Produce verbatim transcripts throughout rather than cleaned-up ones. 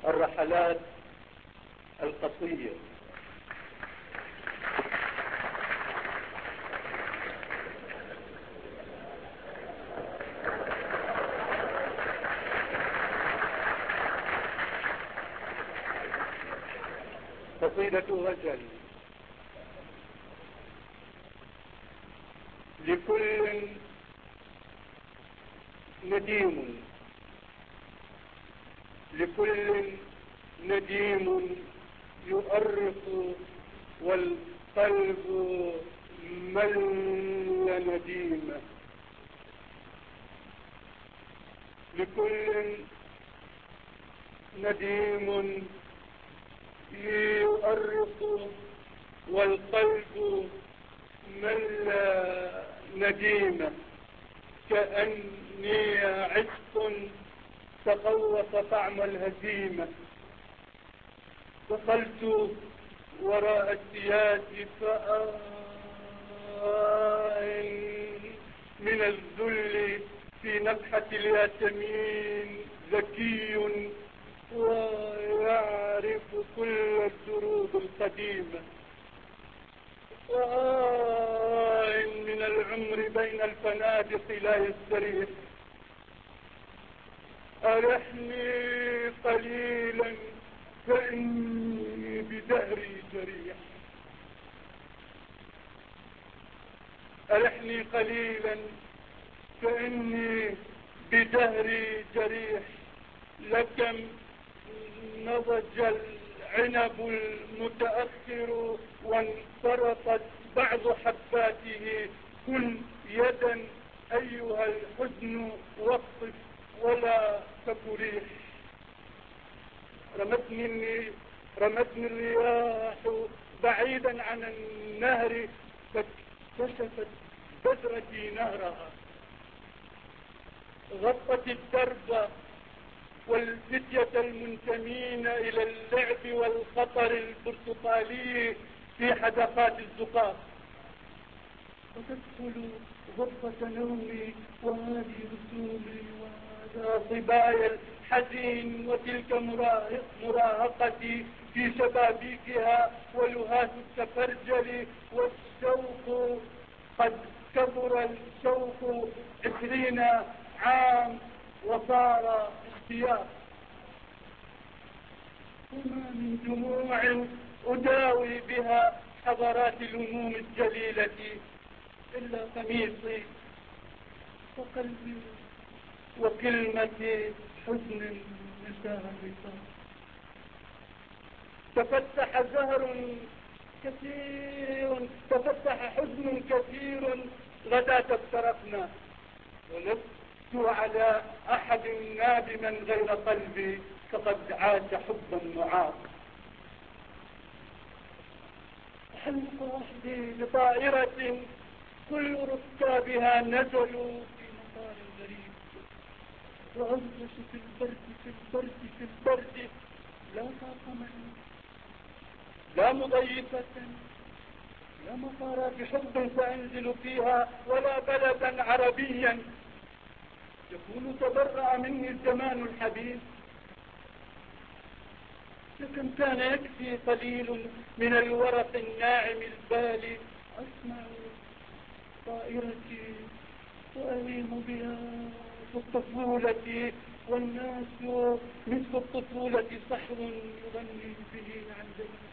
الرحلات القصية. قصيدة غزل. لكل نديم لكل نديم يؤرق والقلب مل نديمه. لكل نديم يؤرق والقلب مل نديمه. كأني عشق تخوف طعم الهزيمة. دخلت وراء السياج فآن من الذل في نفحة الياسمين. ذكي ويعرف كل الدروب القديمة. وآن من العمر بين الفنادق لا يستريح. أرحني قليلا فإني بدهري جريح. أرحني قليلا فإني بدهري جريح. لكم نضج العنب المتأخر وانفرطت بعض حباته. كن يدا أيها الحزن واقف ولا تكريح. رمتني رمتني الرياح بعيدا عن النهر فاكتشفت بذرتي نهرها. غطت الدرب والفتية المنتمين إلى اللعب والخطر البرتقالي في حدقات الزقاق. وتدخل غرفة نومي وهذه رسومي وهذا صبايا الحزين وتلك مراهقتي في شبابيكها ولهات التفرجل. والشوق قد كبر الشوق عشرين عام وصار اشتياق. وما من دموع أداوي بها حضرات الهموم الجليلة إلا قميصي وقلبي وكلمة حزن نساها الرصاص. تفتح زهر كثير تفتح حزن كثير غداة افترقنا. ولست على أحد نادما غير قلبي فقد عاش حبا معاق. حلق وحدي لطائرة كل ركابها نزلوا في مطار غريب. وأنفس في البرد في البرد في البرد لا طاقة معي لا مضيفة لا مطار بحب سأنزل فيها ولا بلدا عربيا يكون تبرأ مني الزمان الحبيب. لكن كان يكفي قليل من الورق الناعم البالي أسمع طائرتي وأليم بها في الطفولة. والناس مثل الطفولة صحو يغني به عن ذلك.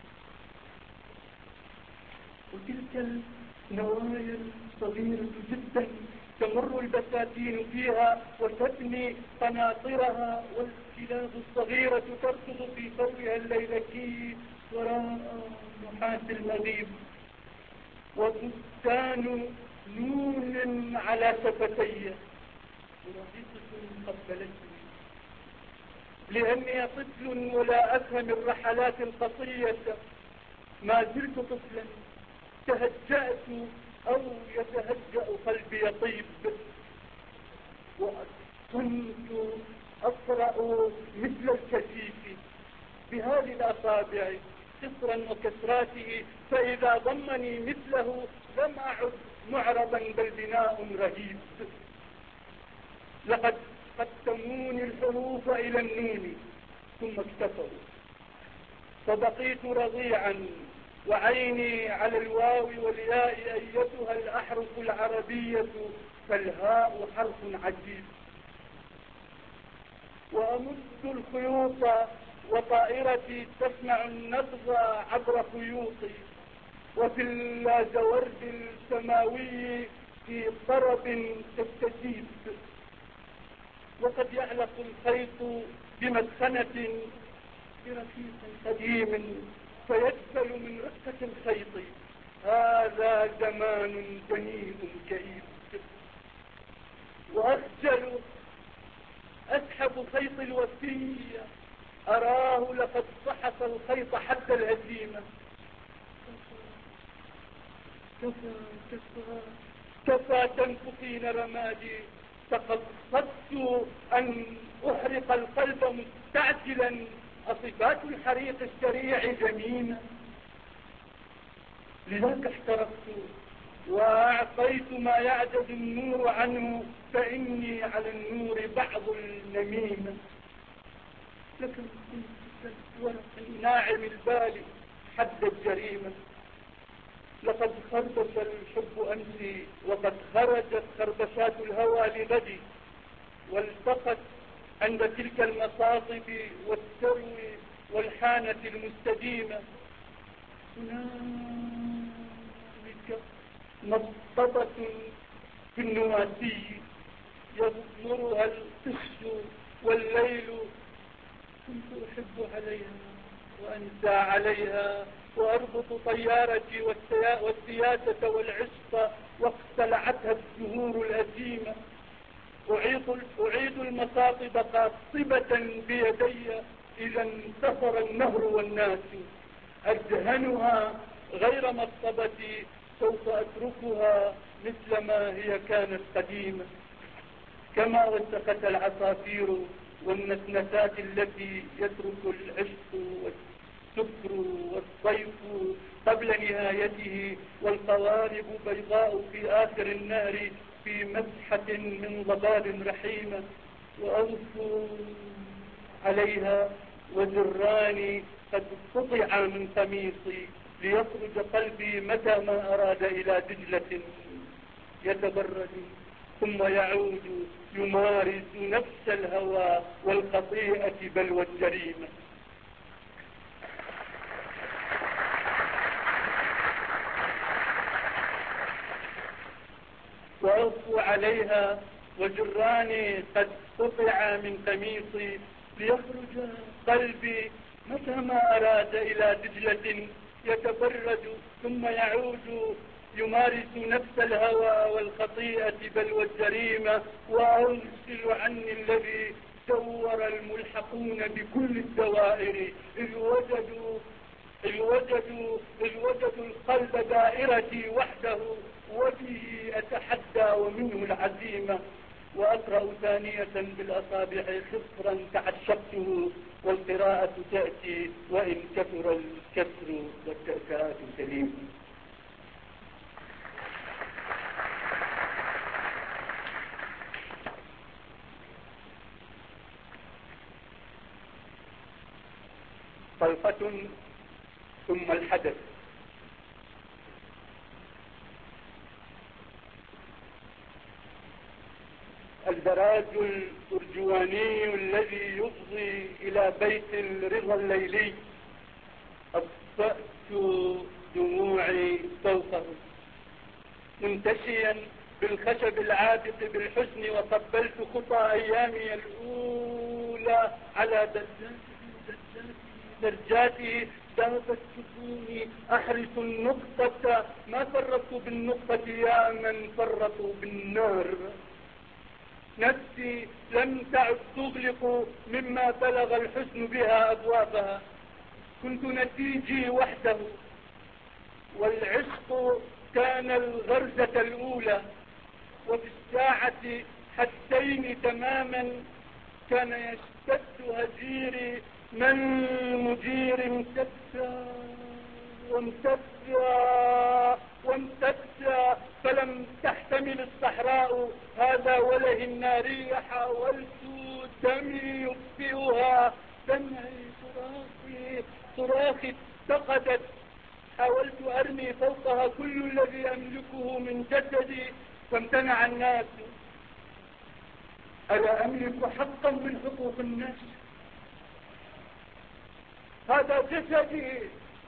وتلك النوايا الصغيرة جدا تمر البساتين فيها وتبني قناطرها. والكلاب الصغيرة تركض في فورها الليلكي وراء نحاس المغيب. وبستان نون على شفتي ورهيقة قبلتني. لأني طفل ولا أفهم الرحلات القصية. ما زلت طفلا تهجأت أو يتهجأ قلبي يطيب. وكنت أقرأ مثل الكثيف بهذه الأصابع كسرا وكسراته. فإذا ضمني مثله لم أعد معرضا بل بناء رهيب. لقد قدموني الحروف إلى النون ثم اكتفوا، فبقيت رضيعا وعيني على الواو والياء أيتها الأحرف العربية، فالهاء حرف عجيب. وأمد الخيوط وطائرتي تسمع النبض عبر خيوطي، وفي اللازورد السماوي في طرب تستجيب. وقد يعلق الخيط بمدخنة برفيق قديم فيدخل من رقة الخيط. هذا زمان جميل كئيب. وأخجل أسحب خيط الوفي، أراه لقد صحف الخيط حتى الهزيمة. كفى كفى كفى تنفخين رمادي، تقصدت أن أحرق القلب مستعجلا، أصفات الحريق السريع جميلة. لذاك احترقت وأعطيت ما يعجز النور عنه، فإني على النور بعض النميمة. لكن كنت ورق ناعم البال حد الجريمة. لقد خربش الحب أمسي، وقد خرجت خربشات الهوى لغدي، والتقت عند تلك المصاطب والسرو والحانة المستديمة. هنالك مصطبة في النواسي يغمرها القش والليل. كنت أحب عليها وأنسى عليها، وأربط طيارتي والسياسة والعشق واقتلعتها الزهور الأثيمة. أعيد, أعيد المصاطب قاصبة بيدي إذا انتصر النهر والناس. أدهنها غير مصطبتي، سوف أتركها مثل ما هي كانت قديمة. كما وسقت العصافير والنسنسات التي يترك العشق والسكر والضيف قبل نهايته، والقوارب بيضاء في آخر النهر في مسحة من ضباب رحيمة. وأغفو عليها وزراني قد قطع من قميصي، ليخرج قلبي متى ما أراد إلى دجلة يتبرد، ثم يعود يمارس نفس الهوى والخطيئة بل والجريمة. وأغفو عليها وجراني قد قطع من قميصي، ليخرج قلبي متى ما أراد إلى دجلة يتبرد، ثم يعود يمارس نفس الهوى والخطيئة بل والجريمة. وأرسل عني الذي دور الملحقون بكل الدوائر، إذ وجدوا إذ وجدوا إذ وجدوا القلب دائرتي وحده، وبه أتحدى ومنه العزيمة. وأقرأ ثانية بالأصابع خصرا تعشقته، والقراءة تأتي وإن كثر الكسر والتأتآت سليمة. طلقة ثم الحدث. البراج الأرجواني الذي يفضي إلى بيت الرضا الليلي، أطفأت دموعي فوقه منتشيا بالخشب العابق بالحزن، وقبلت خطى أيامي الأولى على درجاته درجاته ذهبت سكوني أحرس النقطة، ما فرطوا بالنقطة يا من فرطوا بالنار. نفسي لم تعد تغلق مما بلغ الحزن بها أبوابها، كنت نسيجي وحده، والعشق كان الغرزة الأولى، وفي الساعة حدين تماما كان يشتد هجيري، من مجير امتدى وامتدى وامتدى، فلم تحتمل الصحراء هذا وله الناري. حاولت دمي يطفئها، دمعي الأخلاق اتقدت حاولت أرمي فوقها كل الذي أملكه من جسدي وامتنع الناس. ألا أملك حقا من حقوق الناس؟ هذا جسدي،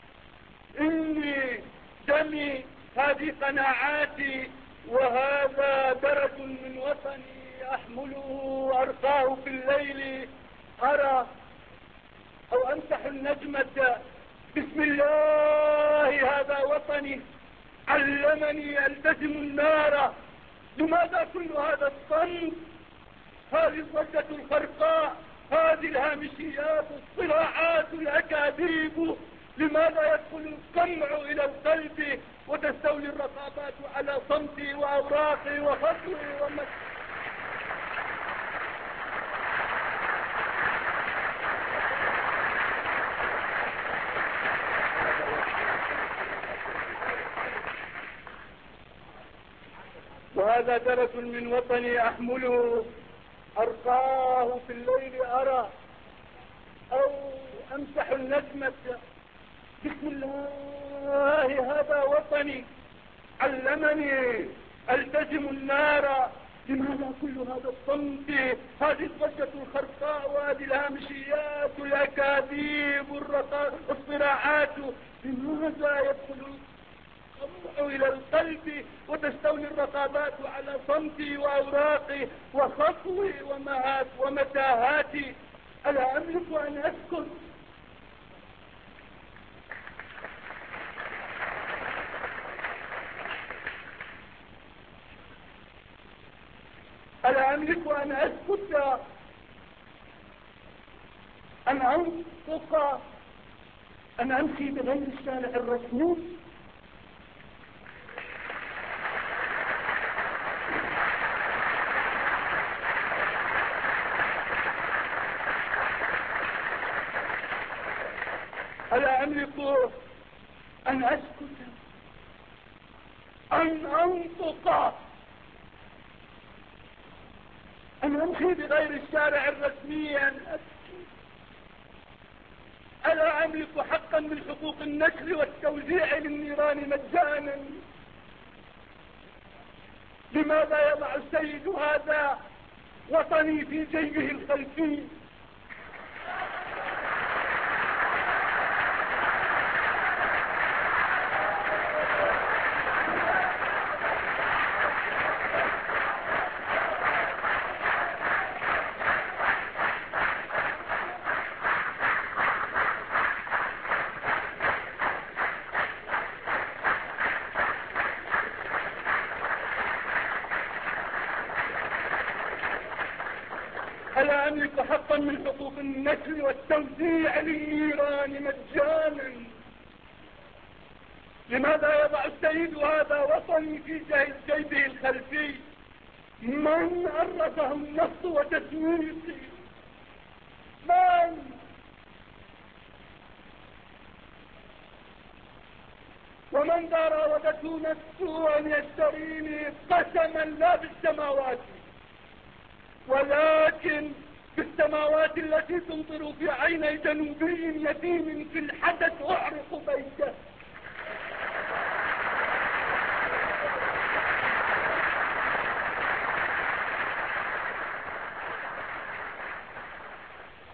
إني دمي، هذه قناعاتي، وهذا درس من وطني أحمله أرقاه في الليل أرى أو أمسح النجمة. بسم الله هذا وطني علمني ألتزم النار. لماذا كل هذا الصمت؟ هذه الضجة الخرقاء، هذه الهامشيات، الصراعات، الأكاذيب. لماذا يدخل القمع إلى القلب وتستولي الرقابات على صمتي وأوراقي وخطوي ومس... وهذا درس من وطني أحمله أرقاه في الليل أرى أو أمسح النجمة. بسم الله هذا وطني علمني ألتزم النار. لماذا كل هذا الصمت؟ هذه الضجة الخرقاء وهذه الهامشيات، الأكاذيب، الرقا... الصراعات. لماذا يدخل القمع إلى القلب وتستولي الرقابات على صمتي وأوراقي وخطوي ومهات ومتاهاتي؟ ألا أملك أن أسكت؟ ألا أملك أن أسكت؟ أن أنطق؟ أن أمشي بغير الشارع الرسمي؟ ألا أملك أن أسكت؟ أن أنطق؟ أن أمشي بغير الشارع الرسمي؟ أن أبكي؟ ألا أملك حقا من حقوق النشر والتوزيع للنيران مجانا؟ لماذا يضع السيد هذا وطني في جيبه الخلفي؟ ألا أملك حقا من حقوق النشر والتوزيع للنيران مجانا؟ لماذا يضع السيد هذا وطني في جيبه الخلفي؟ من أرده النص وتسويقي؟ من؟ ومن ذا راودته نفسه أن يشتريني قسما لا بالسماوات ولكن بالسماوات التي تمطر في عيني جنوبي يتيم في الحدث أعرق بيته.